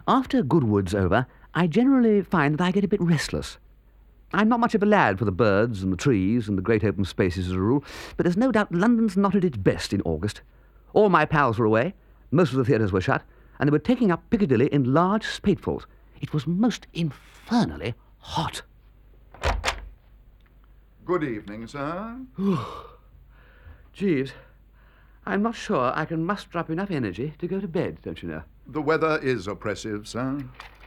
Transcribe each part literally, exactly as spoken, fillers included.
After Goodwood's over, I generally find that I get a bit restless. I'm not much of a lad for the birds and the trees and the great open spaces as a rule, but there's no doubt London's not at its best in August. All my pals were away, most of the theatres were shut, and they were taking up Piccadilly in large spadefuls. It was most infernally hot. Good evening, sir. Jeeves, I'm not sure I can muster up enough energy to go to bed, don't you know? The weather is oppressive, sir.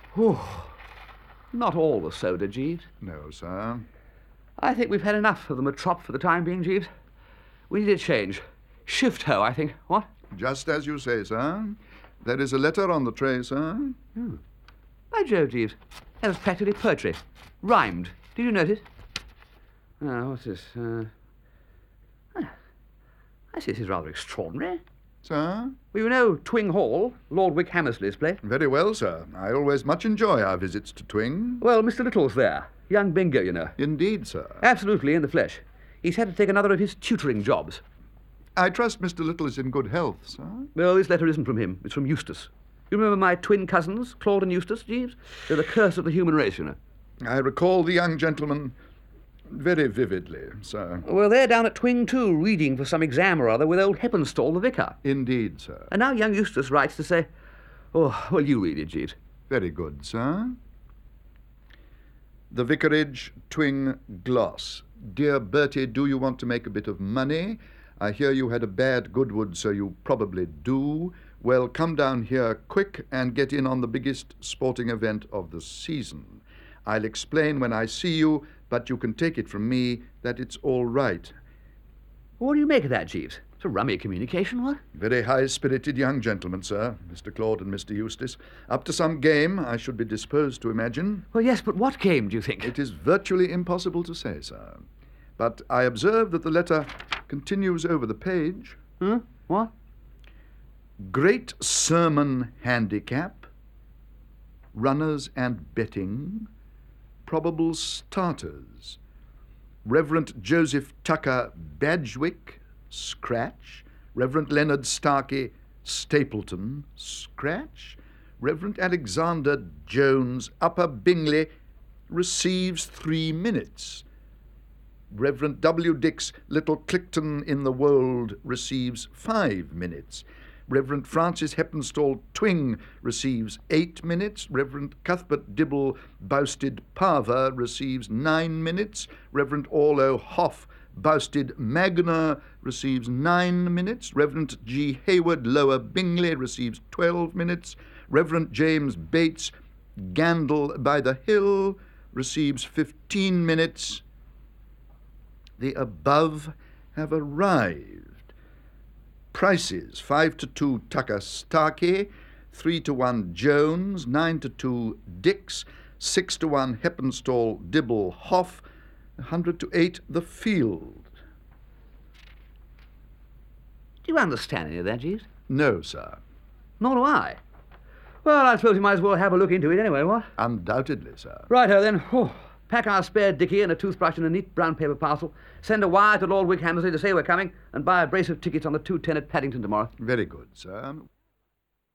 Not all the soda, Jeeves. No, sir. I think we've had enough of the Metrop for the time being, Jeeves. We need a change. Shift ho, I think. What? Just as you say, sir. There is a letter on the tray, sir. Oh. By Jove, Jeeves, that was practically poetry. Rhymed. Did you notice? Oh, what's this? Uh... ah, I see this is rather extraordinary. Sir? Well, you know Twing Hall, Lord Wick Hammersley's place. Very well, sir. I always much enjoy our visits to Twing. Well, Mister Little's there. Young Bingo, you know. Indeed, sir. Absolutely, in the flesh. He's had to take another of his tutoring jobs. I trust Mister Little is in good health, sir. Well, this letter isn't from him. It's from Eustace. You remember my twin cousins, Claude and Eustace, Jeeves? They're the curse of the human race, you know. I recall the young gentleman very vividly, sir. Well, they're down at Twing, too, reading for some exam or other with old Heppenstall, the vicar. Indeed, sir. And now young Eustace writes to say... Oh, well, you read it, Jeeves. Very good, sir. The Vicarage, Twing, Gloss. Dear Bertie, do you want to make a bit of money? I hear you had a bad Goodwood, so you probably do. Well, come down here quick and get in on the biggest sporting event of the season. I'll explain when I see you, but you can take it from me that it's all right. What do you make of that, Jeeves? It's a rummy communication, what? Very high-spirited young gentlemen, sir, Mister Claude and Mister Eustace. Up to some game, I should be disposed to imagine. Well, yes, but what game, do you think? It is virtually impossible to say, sir. But I observe that the letter continues over the page. Huh? What? Great Sermon Handicap, Runners and Betting, Probable Starters, Reverend Joseph Tucker Badgwick, Scratch, Reverend Leonard Starkey Stapleton, Scratch, Reverend Alexander Jones, Upper Bingley, receives three minutes. Reverend W. Dix, Little Clickton in the Wold, receives five minutes. Reverend Francis Heppenstall Twing receives eight minutes. Reverend Cuthbert Dibble Bousted Parva receives nine minutes. Reverend Orlo Hoff Bousted Magna receives nine minutes. Reverend G. Hayward Lower Bingley receives twelve minutes. Reverend James Bates Gandle by the Hill receives fifteen minutes. The above have arrived. Prices, five to two Tucker Starkey, three to one Jones, nine to two Dix, six to one Heppenstall Dibble Hoff, a hundred to eight the Field. Do you understand any of that, Jeeves? No, sir. Nor do I. Well, I suppose you might as well have a look into it anyway, what? Undoubtedly, sir. Righto, then. Oh, pack our spare dicky and a toothbrush in a neat brown paper parcel, send a wire to Lord Wick Hammersley to say we're coming, and buy a brace of tickets on the two ten at Paddington tomorrow. Very good, sir.